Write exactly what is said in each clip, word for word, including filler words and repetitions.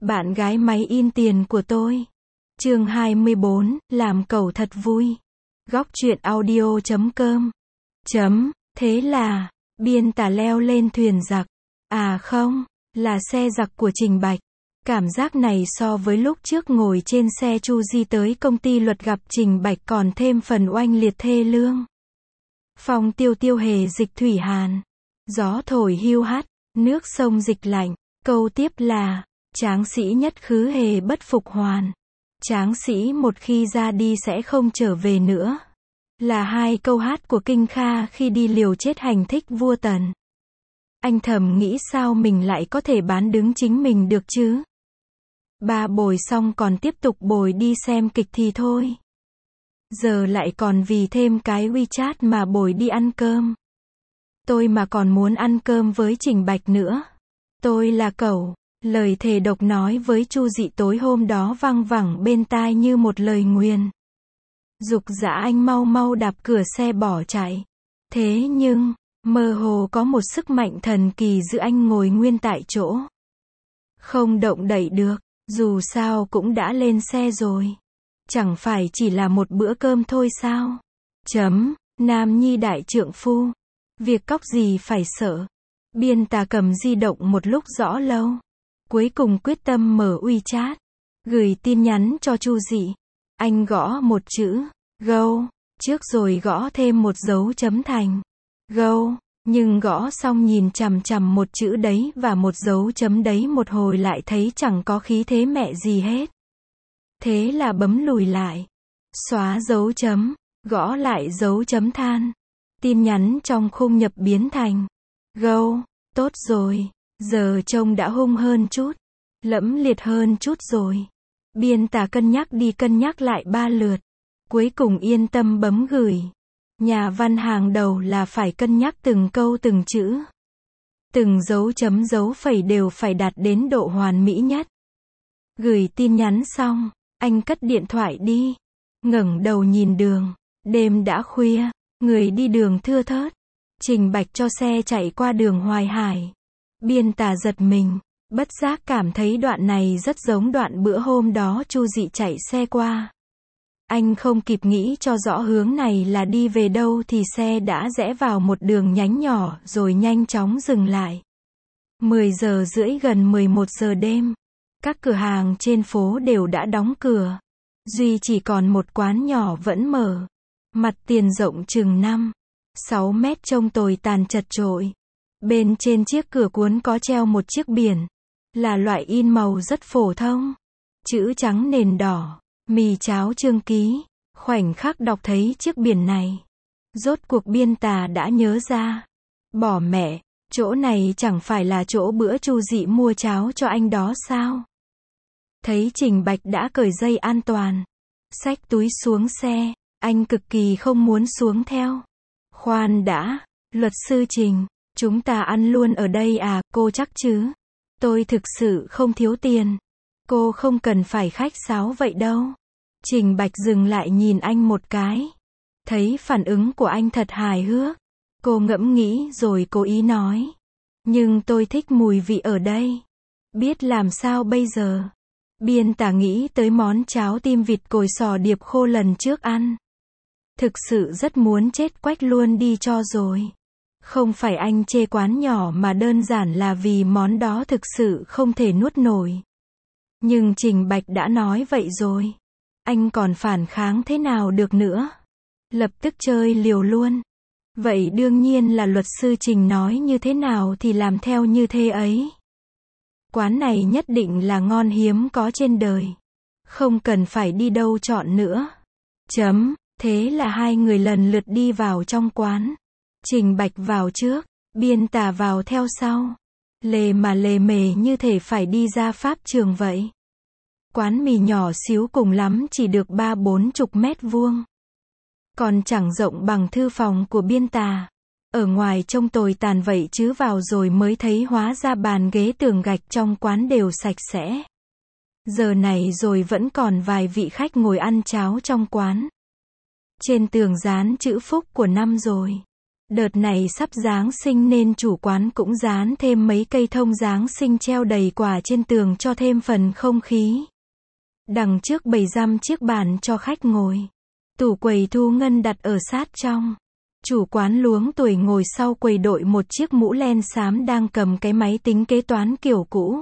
Bạn gái máy in tiền của tôi. Chương hai mươi bốn, làm cẩu thật vui. Góc truyện audio chấm com. Chấm, thế là, Biên Tả leo lên thuyền giặc. À không, là xe giặc của Trình Bạch. Cảm giác này so với lúc trước ngồi trên xe Chu Di tới công ty luật gặp Trình Bạch còn thêm phần oanh liệt thê lương. Phong tiêu tiêu hề dịch thủy hàn. Gió thổi hiu hắt, nước sông dịch lạnh. Câu tiếp là, tráng sĩ nhất khứ hề bất phục hoàn. Tráng sĩ một khi ra đi sẽ không trở về nữa. Là hai câu hát của Kinh Kha khi đi liều chết hành thích vua Tần. Anh thầm nghĩ sao mình lại có thể bán đứng chính mình được chứ? Ba bồi xong còn tiếp tục bồi đi xem kịch thì thôi. Giờ lại còn vì thêm cái WeChat mà bồi đi ăn cơm. Tôi mà còn muốn ăn cơm với Trình Bạch nữa. Tôi là cẩu. Lời thề độc nói với Chu Dị tối hôm đó văng vẳng bên tai như một lời nguyền. Dục dã anh mau mau đạp cửa xe bỏ chạy. Thế nhưng, mơ hồ có một sức mạnh thần kỳ giữ anh ngồi nguyên tại chỗ. Không động đậy được, dù sao cũng đã lên xe rồi. Chẳng phải chỉ là một bữa cơm thôi sao? Chấm, nam nhi đại trượng phu. Việc cóc gì phải sợ. Biên Tà cầm di động một lúc rõ lâu. Cuối cùng quyết tâm mở WeChat. Gửi tin nhắn cho Chu Dị. Anh gõ một chữ, go, trước rồi gõ thêm một dấu chấm thành. Go, nhưng gõ xong nhìn chằm chằm một chữ đấy và một dấu chấm đấy một hồi lại thấy chẳng có khí thế mẹ gì hết. Thế là bấm lùi lại. Xóa dấu chấm, gõ lại dấu chấm than. Tin nhắn trong khung nhập biến thành go, tốt rồi. Giờ trông đã hung hơn chút, lẫm liệt hơn chút rồi. Biên Tả cân nhắc đi cân nhắc lại ba lượt. Cuối cùng yên tâm bấm gửi. Nhà văn hàng đầu là phải cân nhắc từng câu từng chữ. Từng dấu chấm dấu phẩy đều phải đạt đến độ hoàn mỹ nhất. Gửi tin nhắn xong, anh cất điện thoại đi. Ngẩng đầu nhìn đường. Đêm đã khuya, người đi đường thưa thớt. Trình Bạch cho xe chạy qua đường Hoài Hải. Biên Tà giật mình, bất giác cảm thấy đoạn này rất giống đoạn bữa hôm đó Chu Dị chạy xe qua. Anh không kịp nghĩ cho rõ hướng này là đi về đâu thì xe đã rẽ vào một đường nhánh nhỏ rồi nhanh chóng dừng lại. mười giờ rưỡi gần mười một giờ đêm. Các cửa hàng trên phố đều đã đóng cửa. Duy chỉ còn một quán nhỏ vẫn mở. Mặt tiền rộng chừng năm, sáu mét trông tồi tàn chật chội. Bên trên chiếc cửa cuốn có treo một chiếc biển. Là loại in màu rất phổ thông. Chữ trắng nền đỏ. Mì cháo Trương Ký. Khoảnh khắc đọc thấy chiếc biển này. Rốt cuộc Biên Tà đã nhớ ra. Bỏ mẹ, chỗ này chẳng phải là chỗ bữa Chu Dị mua cháo cho anh đó sao? Thấy Trình Bạch đã cởi dây an toàn. Xách túi xuống xe. Anh cực kỳ không muốn xuống theo. Khoan đã, luật sư Trình. Chúng ta ăn luôn ở đây à, cô chắc chứ? Tôi thực sự không thiếu tiền. Cô không cần phải khách sáo vậy đâu. Trình Bạch dừng lại nhìn anh một cái. Thấy phản ứng của anh thật hài hước. Cô ngẫm nghĩ rồi cố ý nói. Nhưng tôi thích mùi vị ở đây. Biết làm sao bây giờ? Biên Tả nghĩ tới món cháo tim vịt cồi sò điệp khô lần trước ăn. Thực sự rất muốn chết quách luôn đi cho rồi. Không phải anh chê quán nhỏ mà đơn giản là vì món đó thực sự không thể nuốt nổi. Nhưng Trình Bạch đã nói vậy rồi. Anh còn phản kháng thế nào được nữa? Lập tức chơi liều luôn. Vậy đương nhiên là luật sư Trình nói như thế nào thì làm theo như thế ấy. Quán này nhất định là ngon hiếm có trên đời. Không cần phải đi đâu chọn nữa. Chấm, thế là hai người lần lượt đi vào trong quán. Trình Bạch vào trước, Biên Tà vào theo sau. Lề mà lề mề như thể phải đi ra pháp trường vậy. Quán mì nhỏ xíu cùng lắm chỉ được ba bốn chục mét vuông. Còn chẳng rộng bằng thư phòng của Biên Tà. Ở ngoài trông tồi tàn vậy chứ vào rồi mới thấy hóa ra bàn ghế tường gạch trong quán đều sạch sẽ. Giờ này rồi vẫn còn vài vị khách ngồi ăn cháo trong quán. Trên tường dán chữ phúc của năm rồi. Đợt này sắp Giáng sinh nên chủ quán cũng dán thêm mấy cây thông Giáng sinh treo đầy quà trên tường cho thêm phần không khí. Đằng trước bày răm chiếc bàn cho khách ngồi. Tủ quầy thu ngân đặt ở sát trong. Chủ quán luống tuổi ngồi sau quầy đội một chiếc mũ len xám đang cầm cái máy tính kế toán kiểu cũ.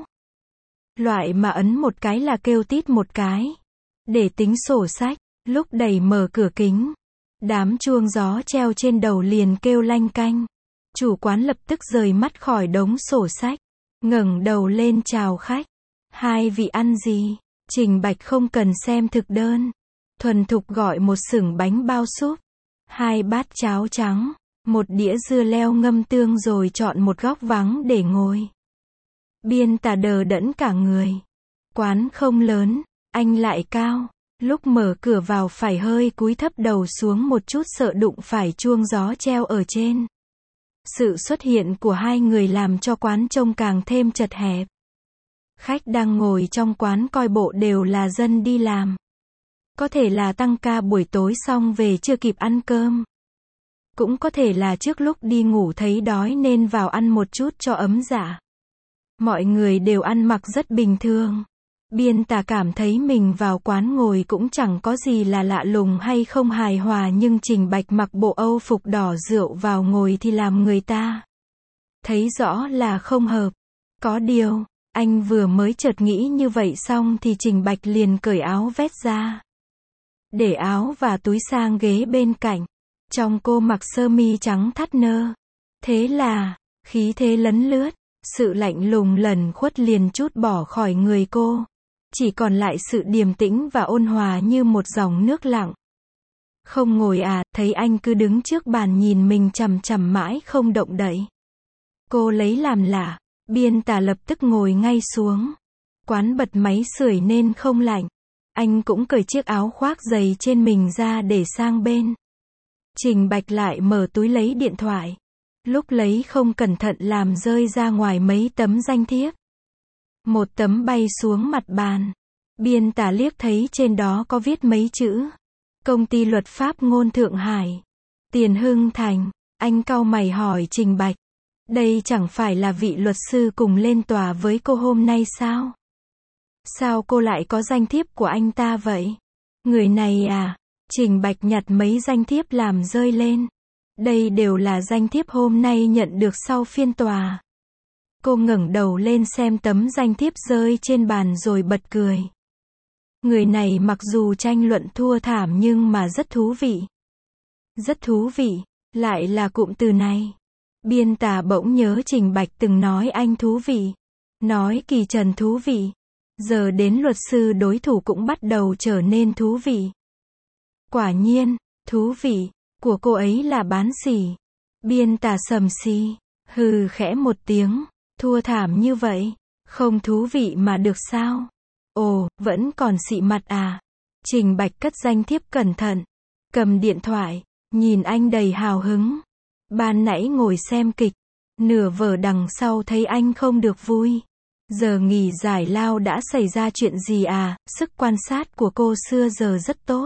Loại mà ấn một cái là kêu tít một cái. Để tính sổ sách, lúc đẩy mở cửa kính. Đám chuông gió treo trên đầu liền kêu lanh canh. Chủ quán lập tức rời mắt khỏi đống sổ sách. Ngẩng đầu lên chào khách. Hai vị ăn gì? Trình Bạch không cần xem thực đơn. Thuần thục gọi một xửng bánh bao súp. Hai bát cháo trắng. Một đĩa dưa leo ngâm tương rồi chọn một góc vắng để ngồi. Biên Tà đờ đẫn cả người. Quán không lớn, anh lại cao. Lúc mở cửa vào phải hơi cúi thấp đầu xuống một chút sợ đụng phải chuông gió treo ở trên. Sự xuất hiện của hai người làm cho quán trông càng thêm chật hẹp. Khách đang ngồi trong quán coi bộ đều là dân đi làm. Có thể là tăng ca buổi tối xong về chưa kịp ăn cơm. Cũng có thể là trước lúc đi ngủ thấy đói nên vào ăn một chút cho ấm dạ. Mọi người đều ăn mặc rất bình thường. Biên Tà cảm thấy mình vào quán ngồi cũng chẳng có gì là lạ lùng hay không hài hòa, nhưng Trình Bạch mặc bộ Âu phục đỏ rượu vào ngồi thì làm người ta thấy rõ là không hợp. Có điều, anh vừa mới chợt nghĩ như vậy xong thì Trình Bạch liền cởi áo vest ra. Để áo và túi sang ghế bên cạnh. Trong cô mặc sơ mi trắng thắt nơ. Thế là, khí thế lấn lướt, sự lạnh lùng lẩn khuất liền trút bỏ khỏi người cô. Chỉ còn lại sự điềm tĩnh và ôn hòa như một dòng nước lặng. Không ngồi à, thấy anh cứ đứng trước bàn nhìn mình chằm chằm mãi không động đậy. Cô lấy làm lạ, Biên Tà lập tức ngồi ngay xuống. Quán bật máy sưởi nên không lạnh. Anh cũng cởi chiếc áo khoác dày trên mình ra để sang bên. Trình Bạch lại mở túi lấy điện thoại. Lúc lấy không cẩn thận làm rơi ra ngoài mấy tấm danh thiếp. Một tấm bay xuống mặt bàn. Biên Tà liếc thấy trên đó có viết mấy chữ. Công ty luật pháp ngôn Thượng Hải. Tiền Hưng Thành. Anh cau mày hỏi Trình Bạch. Đây chẳng phải là vị luật sư cùng lên tòa với cô hôm nay sao? Sao cô lại có danh thiếp của anh ta vậy? Người này à? Trình Bạch nhặt mấy danh thiếp làm rơi lên. Đây đều là danh thiếp hôm nay nhận được sau phiên tòa. Cô ngẩng đầu lên xem tấm danh thiếp rơi trên bàn rồi bật cười. Người này mặc dù tranh luận thua thảm nhưng mà rất thú vị. Rất thú vị, lại là cụm từ này. Biên Tà bỗng nhớ Trình Bạch từng nói anh thú vị. Nói Kỳ Trần thú vị. Giờ đến luật sư đối thủ cũng bắt đầu trở nên thú vị. Quả nhiên, thú vị của cô ấy là bán xỉ. Biên Tà sầm xì, hừ khẽ một tiếng. Thua thảm như vậy, không thú vị mà được sao? Ồ, vẫn còn xị mặt à? Trình Bạch cất danh thiếp cẩn thận, cầm điện thoại, nhìn anh đầy hào hứng. Ban nãy ngồi xem kịch, nửa vở đằng sau thấy anh không được vui. Giờ nghỉ giải lao đã xảy ra chuyện gì à? Sức quan sát của cô xưa giờ rất tốt.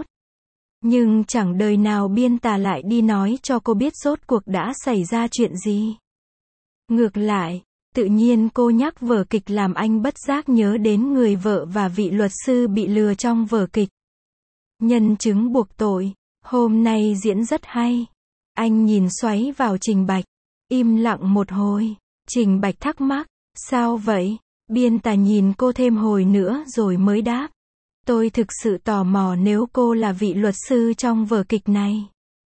Nhưng chẳng đời nào Biên Tà lại đi nói cho cô biết rốt cuộc đã xảy ra chuyện gì. Ngược lại, tự nhiên cô nhắc vở kịch làm anh bất giác nhớ đến người vợ và vị luật sư bị lừa trong vở kịch. Nhân chứng buộc tội, hôm nay diễn rất hay. Anh nhìn xoáy vào Trình Bạch, im lặng một hồi. Trình Bạch thắc mắc, sao vậy? Biên Tà nhìn cô thêm hồi nữa rồi mới đáp. Tôi thực sự tò mò nếu cô là vị luật sư trong vở kịch này.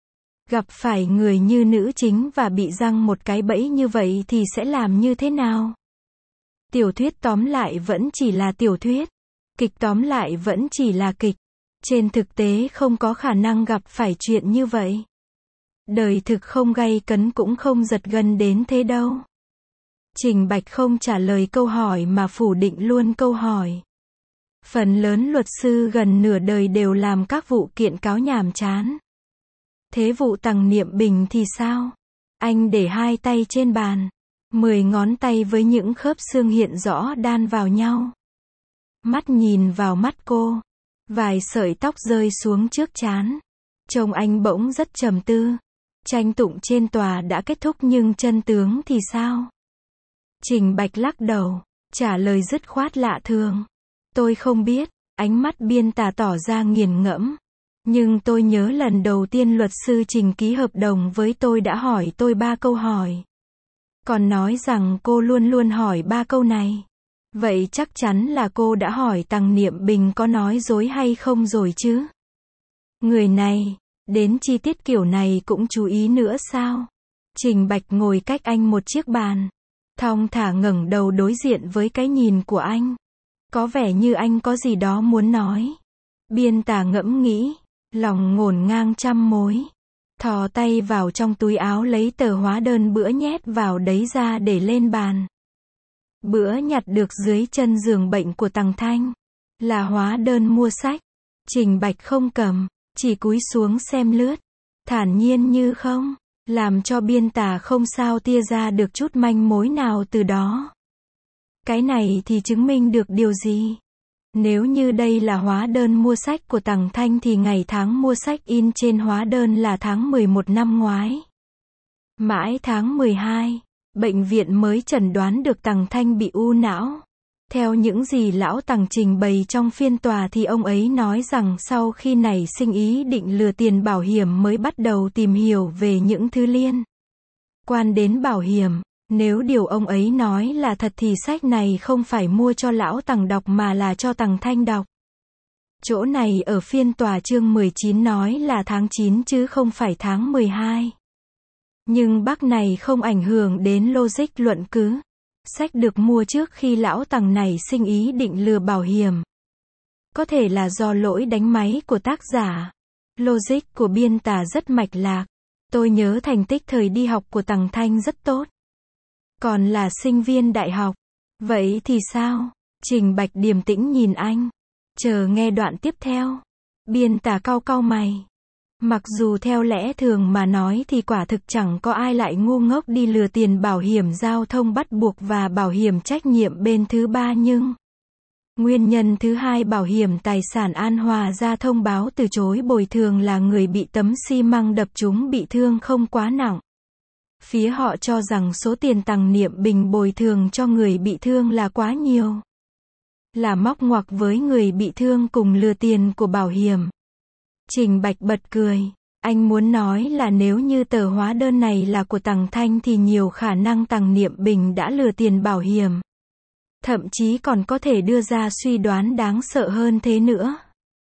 Gặp phải người như nữ chính và bị giăng một cái bẫy như vậy thì sẽ làm như thế nào? Tiểu thuyết tóm lại vẫn chỉ là tiểu thuyết. Kịch tóm lại vẫn chỉ là kịch. Trên thực tế không có khả năng gặp phải chuyện như vậy. Đời thực không gay cấn cũng không giật gân đến thế đâu. Trình Bạch không trả lời câu hỏi mà phủ định luôn câu hỏi. Phần lớn luật sư gần nửa đời đều làm các vụ kiện cáo nhàm chán. Thế vụ Tằng Niệm Bình thì sao? Anh để hai tay trên bàn, mười ngón tay với những khớp xương hiện rõ đan vào nhau. Mắt nhìn vào mắt cô, vài sợi tóc rơi xuống trước trán. Trông anh bỗng rất trầm tư. Tranh tụng trên tòa đã kết thúc nhưng chân tướng thì sao? Trình Bạch lắc đầu, trả lời dứt khoát lạ thường. Tôi không biết, ánh mắt biên tả tỏ ra nghiền ngẫm. Nhưng tôi nhớ lần đầu tiên luật sư Trình ký hợp đồng với tôi đã hỏi tôi ba câu hỏi. Còn nói rằng cô luôn luôn hỏi ba câu này. Vậy chắc chắn là cô đã hỏi Tằng Niệm Bình có nói dối hay không rồi chứ? Người này, đến chi tiết kiểu này cũng chú ý nữa sao? Trình Bạch ngồi cách anh một chiếc bàn. Thong thả ngẩng đầu đối diện với cái nhìn của anh. Có vẻ như anh có gì đó muốn nói. Biên tả ngẫm nghĩ, lòng ngổn ngang trăm mối. Thò tay vào trong túi áo lấy tờ hóa đơn bữa nhét vào đấy ra để lên bàn. Bữa nhặt được dưới chân giường bệnh của Tằng Thanh. Là hóa đơn mua sách. Trình Bạch không cầm, chỉ cúi xuống xem lướt. Thản nhiên như không, làm cho biên tả không sao tia ra được chút manh mối nào từ đó. Cái này thì chứng minh được điều gì? Nếu như đây là hóa đơn mua sách của Tằng Thanh thì ngày tháng mua sách in trên hóa đơn là tháng mười một năm ngoái. Mãi tháng mười hai, bệnh viện mới chẩn đoán được Tằng Thanh bị u não. Theo những gì lão Tằng trình bày trong phiên tòa thì ông ấy nói rằng sau khi nảy sinh ý định lừa tiền bảo hiểm mới bắt đầu tìm hiểu về những thứ liên quan đến bảo hiểm. Nếu điều ông ấy nói là thật thì sách này không phải mua cho lão Tằng đọc mà là cho Tằng Thanh đọc. Chỗ này ở phiên tòa chương mười chín nói là tháng chín chứ không phải tháng mười hai. Nhưng bác này không ảnh hưởng đến logic luận cứ. Sách được mua trước khi lão Tằng này sinh ý định lừa bảo hiểm. Có thể là do lỗi đánh máy của tác giả. Logic của biên tả rất mạch lạc. Tôi nhớ thành tích thời đi học của Tằng Thanh rất tốt. Còn là sinh viên đại học. Vậy thì sao? Trình Bạch điềm tĩnh nhìn anh. Chờ nghe đoạn tiếp theo. Biên tả cau cau mày. Mặc dù theo lẽ thường mà nói thì quả thực chẳng có ai lại ngu ngốc đi lừa tiền bảo hiểm giao thông bắt buộc và bảo hiểm trách nhiệm bên thứ ba nhưng nguyên nhân thứ hai bảo hiểm tài sản An Hòa ra thông báo từ chối bồi thường là người bị tấm xi măng đập trúng bị thương không quá nặng. Phía họ cho rằng số tiền Tằng Niệm Bình bồi thường cho người bị thương là quá nhiều. Là móc ngoặc với người bị thương cùng lừa tiền của bảo hiểm. Trình Bạch bật cười. Anh muốn nói là nếu như tờ hóa đơn này là của Tằng Thanh thì nhiều khả năng Tằng Niệm Bình đã lừa tiền bảo hiểm. Thậm chí còn có thể đưa ra suy đoán đáng sợ hơn thế nữa.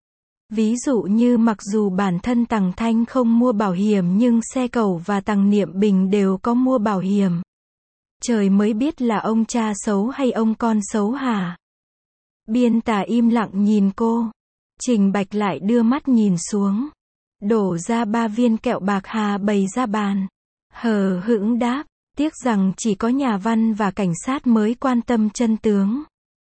Ví dụ như mặc dù bản thân Tằng Thanh không mua bảo hiểm nhưng xe cẩu và Tằng Niệm Bình đều có mua bảo hiểm. Trời mới biết là ông cha xấu hay ông con xấu hả? Biên tả im lặng nhìn cô. Trình Bạch lại đưa mắt nhìn xuống. Đổ ra ba viên kẹo bạc hà bày ra bàn. Hờ hững đáp. Tiếc rằng chỉ có nhà văn và cảnh sát mới quan tâm chân tướng.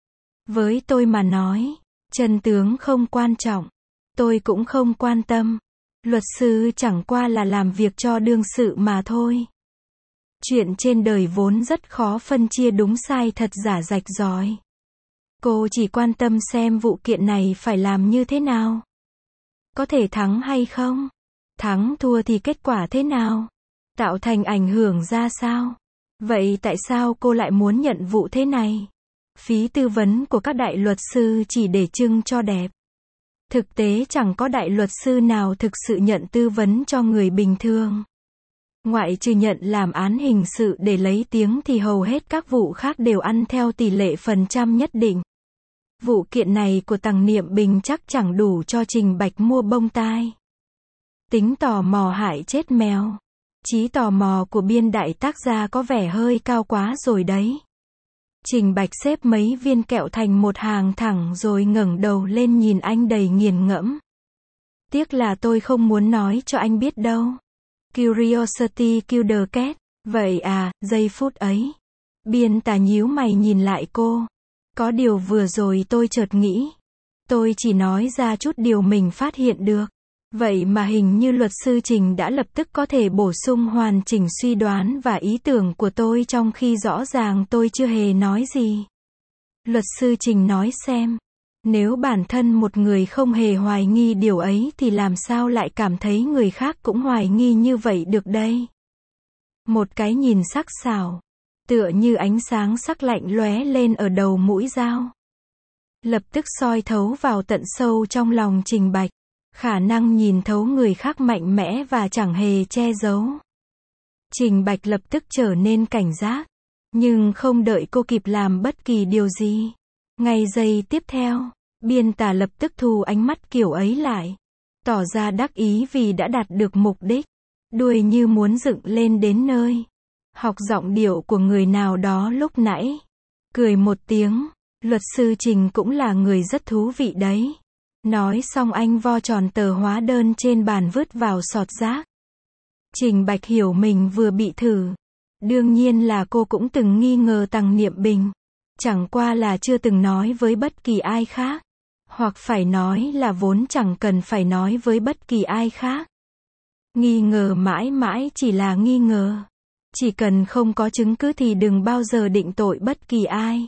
Với tôi mà nói, chân tướng không quan trọng. Tôi cũng không quan tâm. Luật sư chẳng qua là làm việc cho đương sự mà thôi. Chuyện trên đời vốn rất khó phân chia đúng sai thật giả rạch ròi. Cô chỉ quan tâm xem vụ kiện này phải làm như thế nào. Có thể thắng hay không? Thắng thua thì kết quả thế nào? Tạo thành ảnh hưởng ra sao? Vậy tại sao cô lại muốn nhận vụ thế này? Phí tư vấn của các đại luật sư chỉ để trưng cho đẹp. Thực tế chẳng có đại luật sư nào thực sự nhận tư vấn cho người bình thường. Ngoại trừ nhận làm án hình sự để lấy tiếng thì hầu hết các vụ khác đều ăn theo tỷ lệ phần trăm nhất định. Vụ kiện này của Tằng Niệm Bình chắc chẳng đủ cho Trình Bạch mua bông tai. Tính tò mò hại chết mèo. Trí tò mò của biên đại tác gia có vẻ hơi cao quá rồi đấy. Trình Bạch xếp mấy viên kẹo thành một hàng thẳng rồi ngẩng đầu lên nhìn anh đầy nghiền ngẫm. Tiếc là tôi không muốn nói cho anh biết đâu. Curiosity killed the cat. Vậy à, giây phút ấy. Biên tả nhíu mày nhìn lại cô. Có điều vừa rồi tôi chợt nghĩ. Tôi chỉ nói ra chút điều mình phát hiện được. Vậy mà hình như luật sư Trình đã lập tức có thể bổ sung hoàn chỉnh suy đoán và ý tưởng của tôi trong khi rõ ràng tôi chưa hề nói gì. Luật sư Trình nói xem. Nếu bản thân một người không hề hoài nghi điều ấy thì làm sao lại cảm thấy người khác cũng hoài nghi như vậy được đây? Một cái nhìn sắc sảo, tựa như ánh sáng sắc lạnh lóe lên ở đầu mũi dao. Lập tức soi thấu vào tận sâu trong lòng Trình Bạch. Khả năng nhìn thấu người khác mạnh mẽ và chẳng hề che giấu. Trình Bạch lập tức trở nên cảnh giác. Nhưng không đợi cô kịp làm bất kỳ điều gì. Ngay giây tiếp theo, Biên Tà lập tức thu ánh mắt kiểu ấy lại. Tỏ ra đắc ý vì đã đạt được mục đích. Đuôi như muốn dựng lên đến nơi. Học giọng điệu của người nào đó lúc nãy. Cười một tiếng, luật sư Trình cũng là người rất thú vị đấy. Nói xong anh vo tròn tờ hóa đơn trên bàn vứt vào sọt rác. Trình Bạch hiểu mình vừa bị thử. Đương nhiên là cô cũng từng nghi ngờ Tằng Niệm Bình. Chẳng qua là chưa từng nói với bất kỳ ai khác. Hoặc phải nói là vốn chẳng cần phải nói với bất kỳ ai khác. Nghi ngờ mãi mãi chỉ là nghi ngờ. Chỉ cần không có chứng cứ thì đừng bao giờ định tội bất kỳ ai.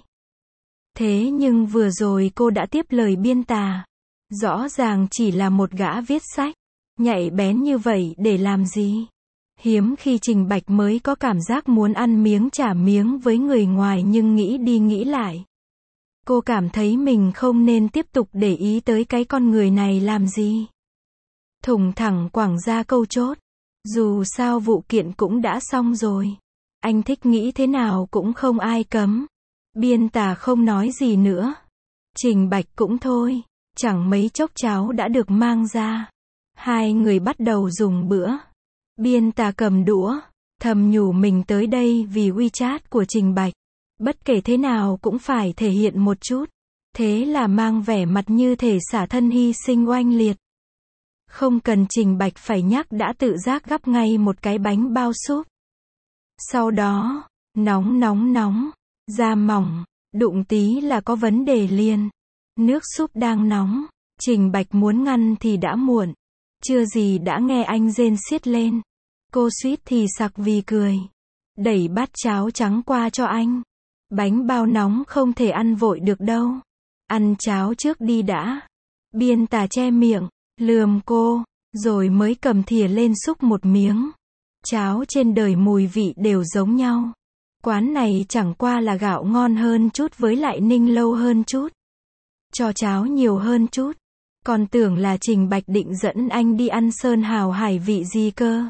Thế nhưng vừa rồi cô đã tiếp lời Biên Tà. Rõ ràng chỉ là một gã viết sách. Nhạy bén như vậy để làm gì? Hiếm khi Trình Bạch mới có cảm giác muốn ăn miếng trả miếng với người ngoài, nhưng nghĩ đi nghĩ lại. Cô cảm thấy mình không nên tiếp tục để ý tới cái con người này làm gì. Thùng thẳng quẳng ra câu chốt. Dù sao vụ kiện cũng đã xong rồi. Anh thích nghĩ thế nào cũng không ai cấm. Biên Tà không nói gì nữa. Trình Bạch cũng thôi. Chẳng mấy chốc cháo đã được mang ra. Hai người bắt đầu dùng bữa. Biên Tà cầm đũa, thầm nhủ mình tới đây vì WeChat của Trình Bạch. Bất kể thế nào cũng phải thể hiện một chút. Thế là mang vẻ mặt như thể xả thân hy sinh oanh liệt. Không cần Trình Bạch phải nhắc đã tự giác gắp ngay một cái bánh bao súp. Sau đó, nóng nóng nóng, da mỏng, đụng tí là có vấn đề liền. Nước súp đang nóng, Trình Bạch muốn ngăn thì đã muộn. Chưa gì đã nghe anh rên xiết lên. Cô suýt thì sặc vì cười. Đẩy bát cháo trắng qua cho anh. Bánh bao nóng không thể ăn vội được đâu. Ăn cháo trước đi đã. Biên Tà che miệng, lườm cô, rồi mới cầm thìa lên xúc một miếng. Cháo trên đời mùi vị đều giống nhau. Quán này chẳng qua là gạo ngon hơn chút với lại ninh lâu hơn chút. Cho cháo nhiều hơn chút. Còn tưởng là Trình Bạch định dẫn anh đi ăn sơn hào hải vị gì cơ.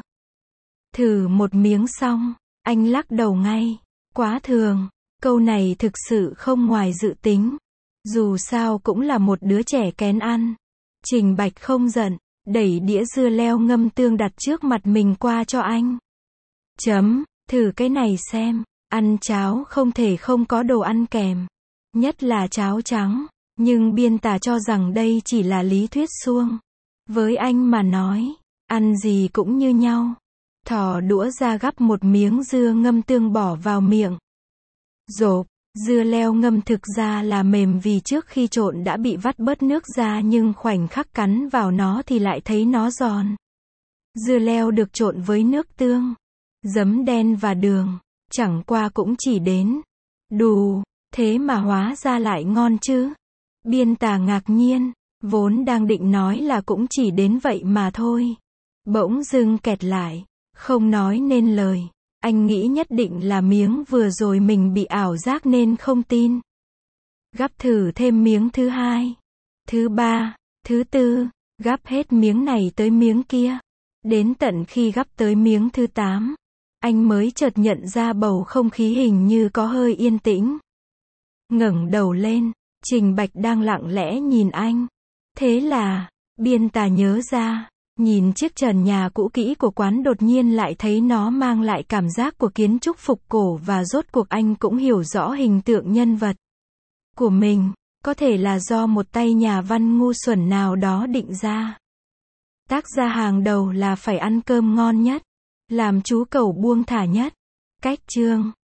Thử một miếng xong, anh lắc đầu ngay. Quá thường, câu này thực sự không ngoài dự tính. Dù sao cũng là một đứa trẻ kén ăn. Trình Bạch không giận, đẩy đĩa dưa leo ngâm tương đặt trước mặt mình qua cho anh. Chấm, thử cái này xem, ăn cháo không thể không có đồ ăn kèm. Nhất là cháo trắng. Nhưng Biên Tà cho rằng đây chỉ là lý thuyết suông. Với anh mà nói, ăn gì cũng như nhau. Thò đũa ra gắp một miếng dưa ngâm tương bỏ vào miệng. Rộp, dưa leo ngâm thực ra là mềm vì trước khi trộn đã bị vắt bớt nước ra, nhưng khoảnh khắc cắn vào nó thì lại thấy nó giòn. Dưa leo được trộn với nước tương, giấm đen và đường, chẳng qua cũng chỉ đến đủ, thế mà hóa ra lại ngon chứ. Biên Tà ngạc nhiên, vốn đang định nói là cũng chỉ đến vậy mà thôi. Bỗng dưng kẹt lại, không nói nên lời. Anh nghĩ nhất định là miếng vừa rồi mình bị ảo giác nên không tin. Gắp thử thêm miếng thứ hai, thứ ba, thứ tư, gắp hết miếng này tới miếng kia. Đến tận khi gắp tới miếng thứ tám, anh mới chợt nhận ra bầu không khí hình như có hơi yên tĩnh. Ngẩng đầu lên, Trình Bạch đang lặng lẽ nhìn anh. Thế là, Biên Tà nhớ ra, nhìn chiếc trần nhà cũ kỹ của quán đột nhiên lại thấy nó mang lại cảm giác của kiến trúc phục cổ, và rốt cuộc anh cũng hiểu rõ hình tượng nhân vật của mình, có thể là do một tay nhà văn ngu xuẩn nào đó định ra. Tác gia hàng đầu là phải ăn cơm ngon nhất, làm chú cẩu buông thả nhất. Cách chương